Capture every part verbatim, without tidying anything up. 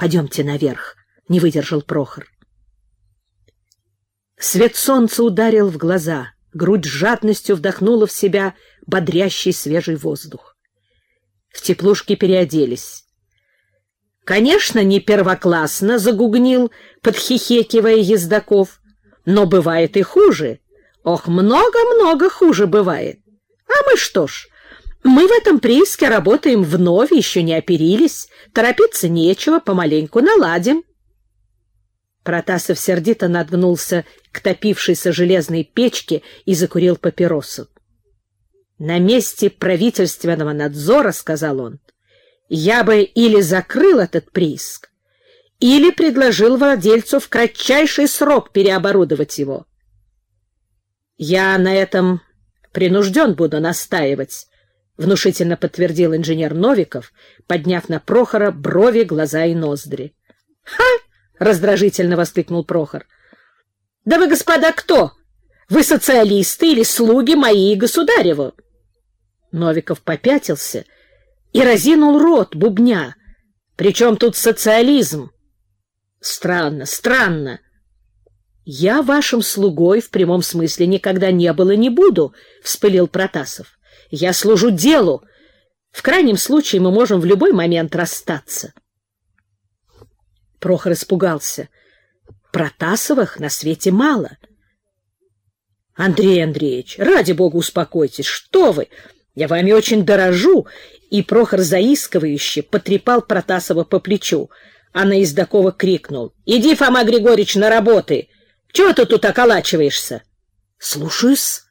Пойдемте наверх, — не выдержал Прохор. Свет солнца ударил в глаза, грудь с жадностью вдохнула в себя бодрящий свежий воздух. В теплушке переоделись. Конечно, не первоклассно, — загугнил, подхихекивая Ездаков, — но бывает и хуже. Ох, много-много хуже бывает. А мы что ж, мы в этом прииске работаем вновь, еще не оперились, торопиться нечего, помаленьку наладим. Протасов сердито нагнулся к топившейся железной печке и закурил папиросу. «На месте правительственного надзора, — сказал он, — я бы или закрыл этот прииск, или предложил владельцу в кратчайший срок переоборудовать его. Я на этом принужден буду настаивать, — внушительно подтвердил инженер Новиков, подняв на Прохора брови, глаза и ноздри. — Ха! — раздражительно воскликнул Прохор. — Да вы, господа, кто? Вы социалисты или слуги мои и государеву? Новиков попятился и разинул рот, бубня. — Причем тут социализм? — Странно, странно. — Я вашим слугой в прямом смысле никогда не был и не буду, — вспылил Протасов. — Я служу делу. В крайнем случае мы можем в любой момент расстаться. Прохор испугался. Протасовых на свете мало. — Андрей Андреевич, ради бога, успокойтесь. Что вы? Я вами очень дорожу. И Прохор заискивающе потрепал Протасова по плечу, а на Ездакова крикнул: — Иди, Фома Григорьевич, на работы! Чего ты тут околачиваешься? — Слушаюсь.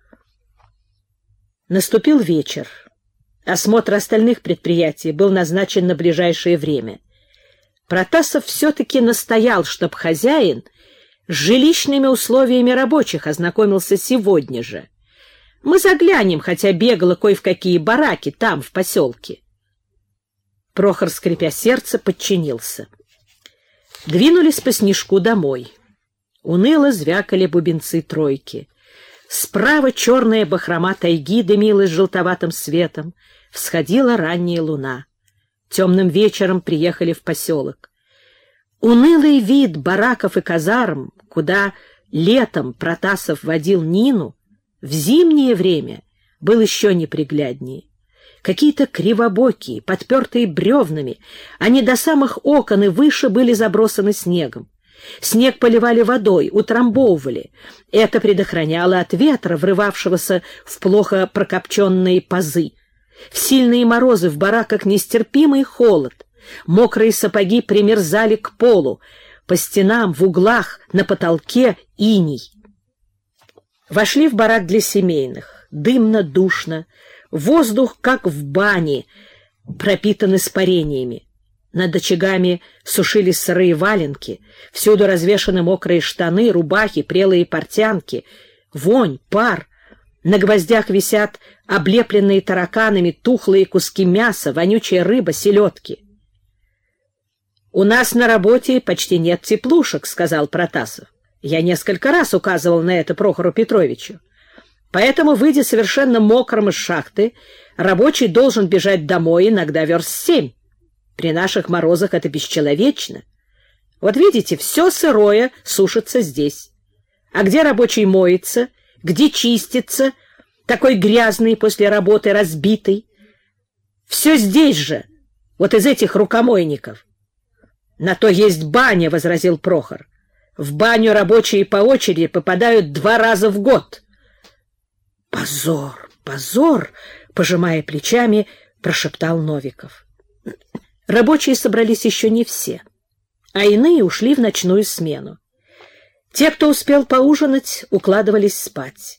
Наступил вечер. Осмотр остальных предприятий был назначен на ближайшее время. Протасов все-таки настоял, чтоб хозяин с жилищными условиями рабочих ознакомился сегодня же. Мы заглянем, хотя бегало кое в какие бараки там, в поселке. Прохор, скрипя сердце, подчинился. Двинулись по снежку домой. Уныло звякали бубенцы тройки. Справа черная бахрома тайги дымилась желтоватым светом. Всходила ранняя луна. Темным вечером приехали в поселок. Унылый вид бараков и казарм, куда летом Протасов водил Нину, в зимнее время был еще непригляднее. Какие-то кривобокие, подпертые бревнами, они до самых окон и выше были забросаны снегом. Снег поливали водой, утрамбовывали. Это предохраняло от ветра, врывавшегося в плохо прокопченные пазы. В сильные морозы в бараках нестерпимый холод. Мокрые сапоги примерзали к полу. По стенам, в углах, на потолке иней. Вошли в барак для семейных. Дымно, душно. Воздух, как в бане, пропитан испарениями. Над очагами сушились сырые валенки. Всюду развешаны мокрые штаны, рубахи, прелые портянки. Вонь, пар. На гвоздях висят облепленные тараканами тухлые куски мяса, вонючая рыба, селедки. — У нас на работе почти нет теплушек, — сказал Протасов. Я несколько раз указывал на это Прохору Петровичу. Поэтому, выйдя совершенно мокрым из шахты, рабочий должен бежать домой иногда верст семь. При наших морозах это бесчеловечно. Вот видите, все сырое сушится здесь. А где рабочий моется, где чистится, такой грязный после работы, разбитый? Все здесь же, вот из этих рукомойников. На то есть баня, — возразил Прохор. В баню рабочие по очереди попадают два раза в год. Позор, позор, — пожимая плечами, прошептал Новиков. Рабочие собрались еще не все, а иные ушли в ночную смену. Те, кто успел поужинать, укладывались спать.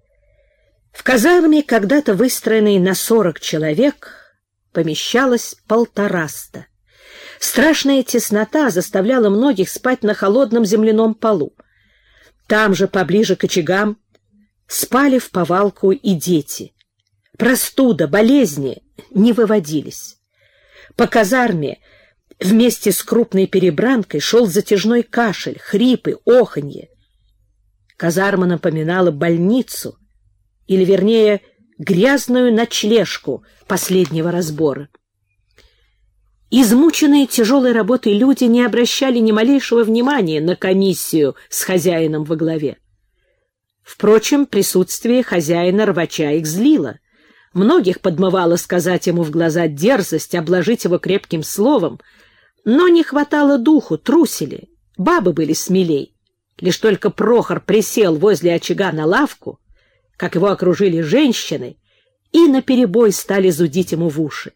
В казарме, когда-то выстроенной на сорок человек, помещалось полтораста. Страшная теснота заставляла многих спать на холодном земляном полу. Там же, поближе к очагам, спали вповалку и дети. Простуда, болезни не выводились. По казарме вместе с крупной перебранкой шел затяжной кашель, хрипы, оханье. Казарма напоминала больницу, или, вернее, грязную ночлежку последнего разбора. Измученные тяжелой работой люди не обращали ни малейшего внимания на комиссию с хозяином во главе. Впрочем, присутствие хозяина рвача их злило. Многих подмывало сказать ему в глаза дерзость, обложить его крепким словом, но не хватало духу, трусили, бабы были смелей. Лишь только Прохор присел возле очага на лавку, как его окружили женщины, и наперебой стали зудить ему в уши.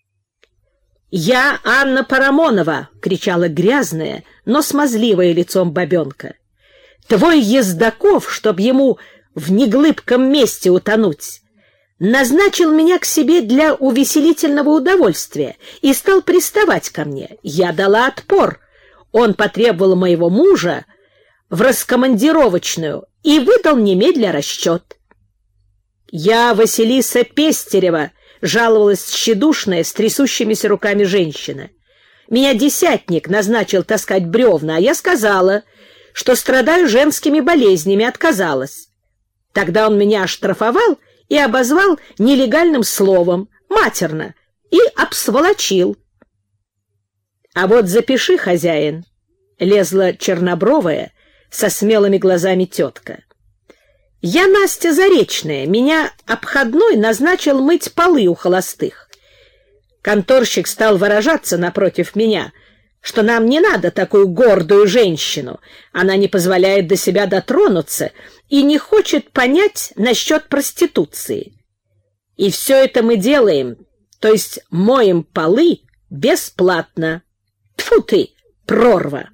«Я Анна Парамонова!» — кричала грязная, но смазливая лицом бабенка. «Твой Ездаков, чтоб ему в неглыбком месте утонуть, назначил меня к себе для увеселительного удовольствия и стал приставать ко мне. Я дала отпор. Он потребовал моего мужа в раскомандировочную и выдал немедля расчет. Я Василиса Пестерева», — жаловалась тщедушная, с трясущимися руками женщина. «Меня десятник назначил таскать бревна, а я сказала, что страдаю женскими болезнями, отказалась. Тогда он меня оштрафовал и обозвал нелегальным словом, матерно, и обсволочил». «А вот запиши, хозяин», — лезла чернобровая со смелыми глазами тетка. «Я Настя Заречная, меня обходной назначил мыть полы у холостых. Конторщик стал выражаться напротив меня, что нам не надо такую гордую женщину, она не позволяет до себя дотронуться и не хочет понять насчет проституции. И все это мы делаем, то есть моем полы бесплатно. Тьфу ты, прорва!»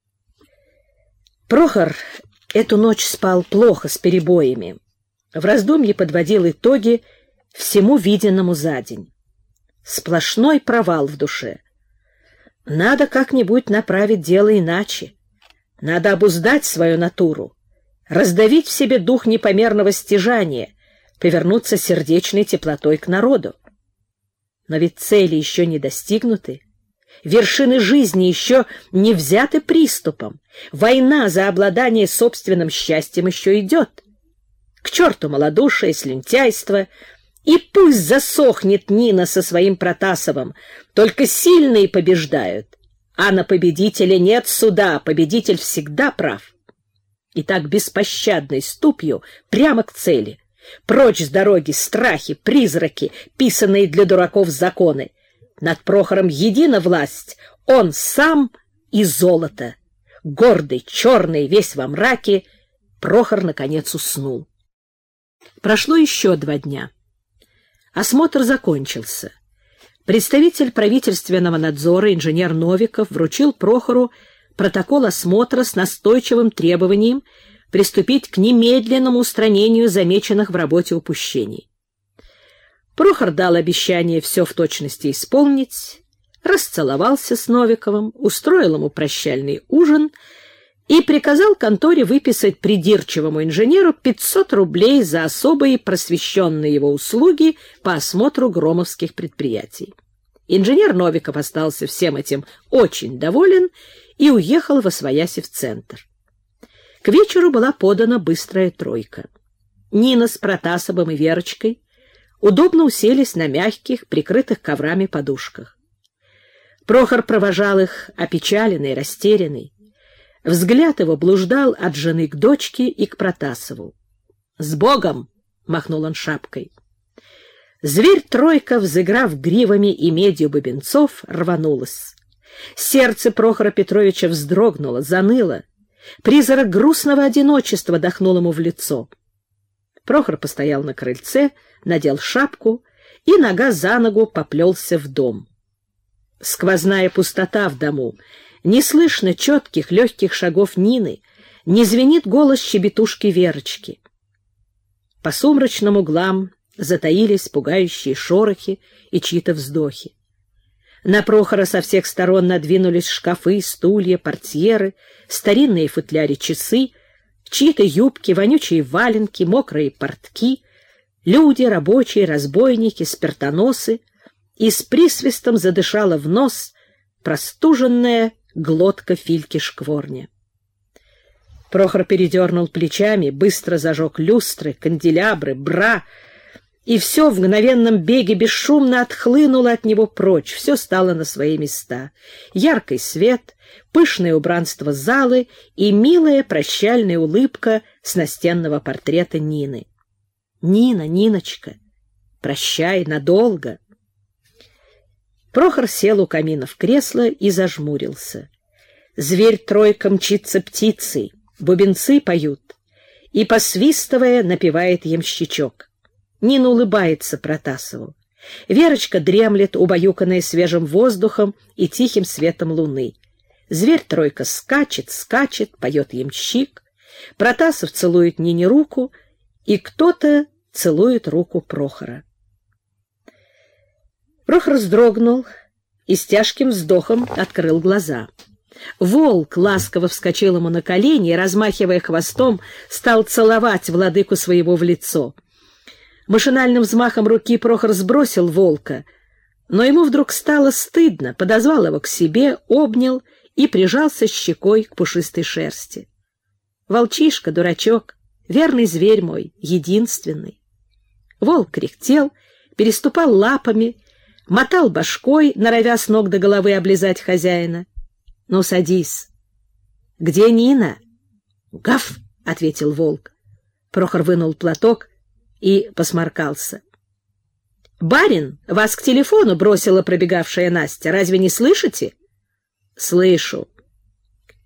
Прохор эту ночь спал плохо, с перебоями. В раздумье подводил итоги всему виденному за день. Сплошной провал в душе. Надо как-нибудь направить дело иначе. Надо обуздать свою натуру, раздавить в себе дух непомерного стяжания, повернуться сердечной теплотой к народу. Но ведь цели еще не достигнуты. Вершины жизни еще не взяты приступом. Война за обладание собственным счастьем еще идет. К черту малодушие, слюнтяйство, и пусть засохнет Нина со своим Протасовым, только сильные побеждают, а на победителя нет суда, победитель всегда прав. И так беспощадной ступью прямо к цели. Прочь с дороги страхи, призраки, писанные для дураков законы. Над Прохором едина власть, он сам и золото. Гордый, черный, весь во мраке, Прохор, наконец, уснул. Прошло еще два дня. Осмотр закончился. Представитель правительственного надзора, инженер Новиков, вручил Прохору протокол осмотра с настойчивым требованием приступить к немедленному устранению замеченных в работе упущений. Прохор дал обещание все в точности исполнить, расцеловался с Новиковым, устроил ему прощальный ужин и приказал конторе выписать придирчивому инженеру пятьсот рублей за особые просвещенные его услуги по осмотру громовских предприятий. Инженер Новиков остался всем этим очень доволен и уехал восвояси в центр. К вечеру была подана быстрая тройка. Нина с Протасовым и Верочкой удобно уселись на мягких, прикрытых коврами подушках. Прохор провожал их опечаленный, растерянный. Взгляд его блуждал от жены к дочке и к Протасову. «С Богом!» — махнул он шапкой. Зверь-тройка, взыграв гривами и медью бубенцов, рванулась. Сердце Прохора Петровича вздрогнуло, заныло. Призрак грустного одиночества дохнул ему в лицо. Прохор постоял на крыльце, надел шапку и нога за ногу поплелся в дом. Сквозная пустота в дому, не слышно четких легких шагов Нины, не звенит голос щебетушки Верочки. По сумрачным углам затаились пугающие шорохи и чьи-то вздохи. На Прохора со всех сторон надвинулись шкафы, стулья, портьеры, старинные в футляре часы, чьи-то юбки, вонючие валенки, мокрые портки, люди, рабочие, разбойники, спиртоносы, и с присвистом задышала в нос простуженная глотка Фильки Шкворня. Прохор передернул плечами, быстро зажег люстры, канделябры, бра и все в мгновенном беге бесшумно отхлынуло от него прочь, все стало на свои места. Яркий свет, пышное убранство залы и милая прощальная улыбка с настенного портрета Нины. «Нина, Ниночка, прощай надолго!» Прохор сел у камина в кресло и зажмурился. Зверь-тройка мчится птицей, бубенцы поют, и, посвистывая, напевает ямщичок. Нина улыбается Протасову. Верочка дремлет, убаюканная свежим воздухом и тихим светом луны. Зверь-тройка скачет, скачет, поет ямщик. Протасов целует Нине руку, и кто-то целует руку Прохора. Прохор вздрогнул и с тяжким вздохом открыл глаза. Волк ласково вскочил ему на колени и, размахивая хвостом, стал целовать владыку своего в лицо. Машинальным взмахом руки Прохор сбросил волка, но ему вдруг стало стыдно, подозвал его к себе, обнял и прижался щекой к пушистой шерсти. «Волчишка, дурачок, верный зверь мой, единственный». Волк кряхтел, переступал лапами, мотал башкой, норовя с ног до головы облизать хозяина. «Ну, садись». «Где Нина?» «Гав!» — ответил волк. Прохор вынул платок и посморкался. «Барин, вас к телефону бросила пробегавшая Настя. Разве не слышите?» «Слышу.